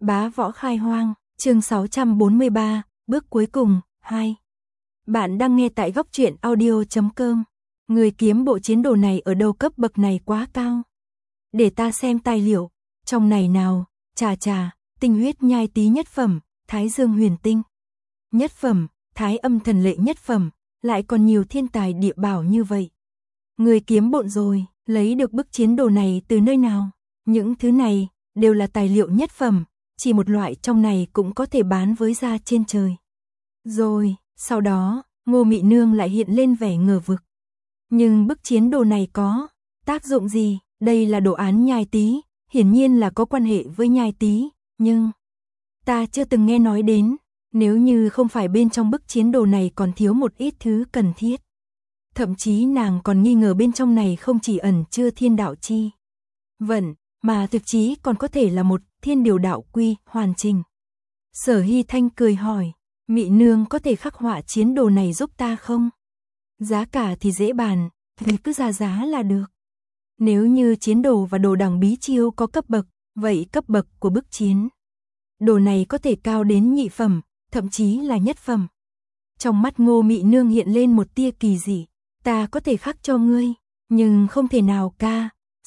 Bá võ khai hoang, chương 643, bước cuối cùng, 2. Bạn đang nghe tại góc truyện audio.com. Người kiếm bộ chiến đồ này ở đâu, cấp bậc này quá cao. Để ta xem tài liệu, trong này nào, chà, tinh huyết nhai tí nhất phẩm, thái dương huyền tinh. Nhất phẩm, thái âm thần lệ nhất phẩm, lại còn nhiều thiên tài địa bảo như vậy. Người kiếm bộn rồi, lấy được bức chiến đồ này từ nơi nào? Những thứ này đều là tài liệu nhất phẩm, chỉ một loại trong này cũng có thể bán với giá trên trời. Rồi, sau đó, Ngô Mị Nương lại hiện lên vẻ ngờ vực. Nhưng bức chiến đồ này có tác dụng gì? Đây là đồ án nhai tí, hiển nhiên là có quan hệ với nhai tí, nhưng ta chưa từng nghe nói đến, nếu như không phải bên trong bức chiến đồ này còn thiếu một ít thứ cần thiết. Thậm chí nàng còn nghi ngờ bên trong này không chỉ ẩn chứa thiên đạo chi vận, mà thực chí còn có thể là một thiên điều đạo quy hoàn chỉnh. Sở Hy Thanh cười hỏi, Mị Nương có thể khắc họa chiến đồ này giúp ta không? Giá cả thì dễ bàn, thì cứ ra giá là được. Nếu như chiến đồ và đồ đằng bí chiêu có cấp bậc, vậy cấp bậc của bức chiến đồ này có thể cao đến nhị phẩm, thậm chí là nhất phẩm. Trong mắt Ngô Mị Nương hiện lên một tia kỳ dị, ta có thể khắc cho ngươi, nhưng không thể nào ca,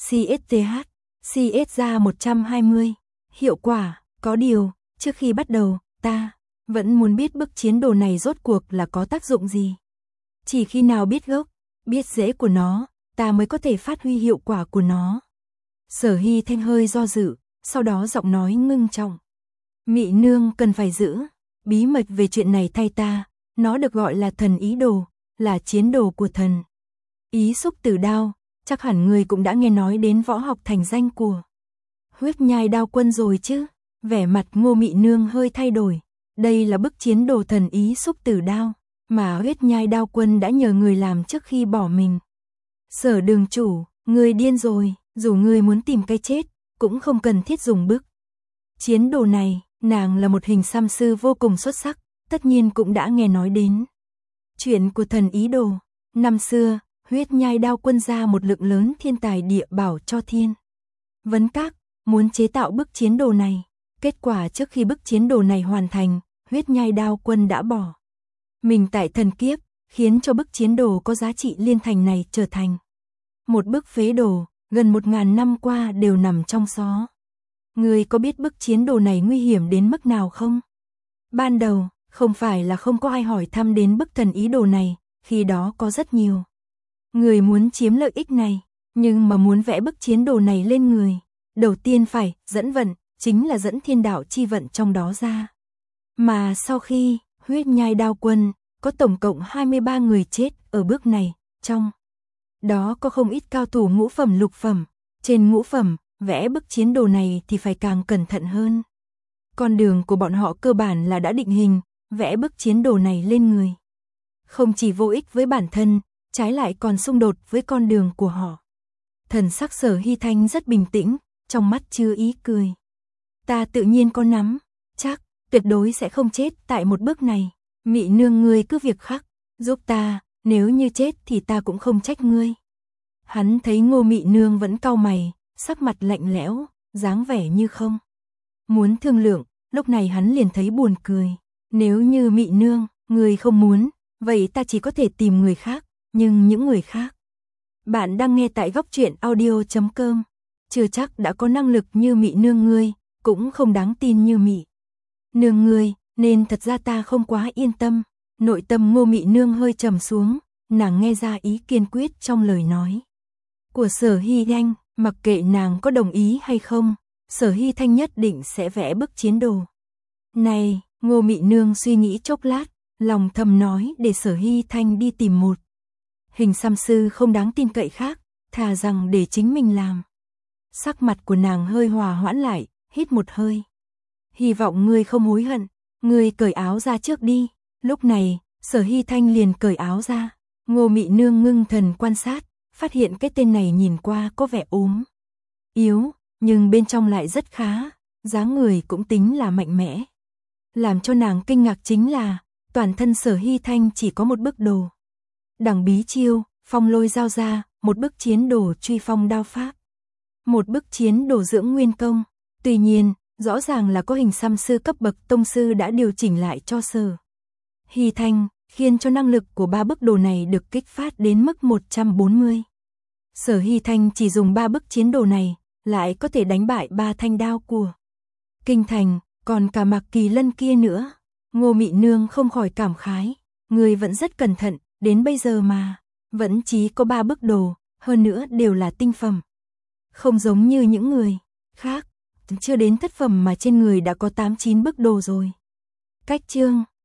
CS ra 120, hiệu quả, có điều, trước khi bắt đầu, ta vẫn muốn biết bức chiến đồ này rốt cuộc là có tác dụng gì. Chỉ khi nào biết gốc, biết rễ của nó, ta mới có thể phát huy hiệu quả của nó. Sở Hy Thanh hơi do dự, sau đó giọng nói ngưng trọng. Mị Nương cần phải giữ bí mật về chuyện này thay ta, nó được gọi là thần ý đồ, là chiến đồ của thần Ý Xúc Tử Đao, chắc hẳn người cũng đã nghe nói đến võ học thành danh của Huyết Nhai Đao Quân rồi chứ. Vẻ mặt Ngô Mị Nương hơi thay đổi, đây là bức chiến đồ thần Ý Xúc Tử Đao mà Huyết Nhai Đao Quân đã nhờ người làm trước khi bỏ mình. Sở đường chủ, người điên rồi, dù người muốn tìm cái chết, cũng không cần thiết dùng bức chiến đồ này. Nàng là một hình xăm sư vô cùng xuất sắc, tất nhiên cũng đã nghe nói đến chuyện của thần ý đồ. Năm xưa, Huyết Nhai Đao Quân ra một lượng lớn thiên tài địa bảo cho Thiên Vấn Các, muốn chế tạo bức chiến đồ này. Kết quả trước khi bức chiến đồ này hoàn thành, Huyết Nhai Đao Quân đã bỏ mình tại thần kiếp, khiến cho bức chiến đồ có giá trị liên thành này trở thành một bức phế đồ, gần 1000 năm qua đều nằm trong xó. Người có biết bức chiến đồ này nguy hiểm đến mức nào không? Ban đầu, không phải là không có ai hỏi thăm đến bức thần ý đồ này, khi đó có rất nhiều người muốn chiếm lợi ích này, nhưng mà muốn vẽ bức chiến đồ này lên người, đầu tiên phải dẫn vận, chính là dẫn thiên đạo chi vận trong đó ra. Mà sau khi Huyết Nhai Đao Quân, có tổng cộng 23 người chết ở bước này, trong đó có không ít cao thủ ngũ phẩm lục phẩm, trên ngũ phẩm, vẽ bức chiến đồ này thì phải càng cẩn thận hơn. Con đường của bọn họ cơ bản là đã định hình, vẽ bức chiến đồ này lên người. Không chỉ vô ích với bản thân, trái lại còn xung đột với con đường của họ. Thần sắc Sở Hy Thanh rất bình tĩnh, trong mắt chứa ý cười. Ta tự nhiên có nắm, chắc, tuyệt đối sẽ không chết tại một bước này. Mị Nương ngươi cứ việc khắc, giúp ta, nếu như chết thì ta cũng không trách ngươi. Hắn thấy Ngô Mị Nương vẫn cau mày, sắc mặt lạnh lẽo, dáng vẻ như không muốn thương lượng, lúc này hắn liền thấy buồn cười. Nếu như Mị Nương, người không muốn, vậy ta chỉ có thể tìm người khác, nhưng những người khác. Bạn đang nghe tại góc truyện audio.com, chưa chắc đã có năng lực như Mị Nương ngươi, cũng không đáng tin như Mị Nương ngươi, nên thật ra ta không quá yên tâm. Nội tâm Ngô Mị Nương hơi trầm xuống, nàng nghe ra ý kiên quyết trong lời nói của Sở Hy Thanh, mặc kệ nàng có đồng ý hay không, Sở Hy Thanh nhất định sẽ vẽ bức chiến đồ này. Ngô Mị Nương suy nghĩ chốc lát, lòng thầm nói để Sở Hy Thanh đi tìm một hình xăm sư không đáng tin cậy khác, thà rằng để chính mình làm. Sắc mặt của nàng hơi hòa hoãn lại, hít một hơi. Hy vọng ngươi không hối hận, ngươi cởi áo ra trước đi. Lúc này, Sở Hy Thanh liền cởi áo ra. Ngô Mị Nương ngưng thần quan sát, phát hiện cái tên này nhìn qua có vẻ ốm yếu, nhưng bên trong lại rất khá, dáng người cũng tính là mạnh mẽ. Làm cho nàng kinh ngạc chính là, toàn thân Sở Hy Thanh chỉ có một bức đồ đằng bí chiêu, phong lôi giao ra, một bức chiến đồ truy phong đao pháp, một bức chiến đồ dưỡng nguyên công. Tuy nhiên, Rõ ràng là có hình xăm sư cấp bậc tông sư đã điều chỉnh lại cho Sở Hy Thanh, khiến cho năng lực của 3 bức đồ này được kích phát đến mức 140. Sở Hy Thanh chỉ dùng 3 bức chiến đồ này, lại có thể đánh bại 3 thanh đao của Kinh Thành, còn cả Mạc Kỳ Lân kia nữa. Ngô Mị Nương không khỏi cảm khái, người vẫn rất cẩn thận, đến bây giờ mà, vẫn chỉ có 3 bức đồ, hơn nữa đều là tinh phẩm. Không giống như những người khác, chưa đến thất phẩm mà trên người đã có 8-9 bức đồ rồi. Cách chương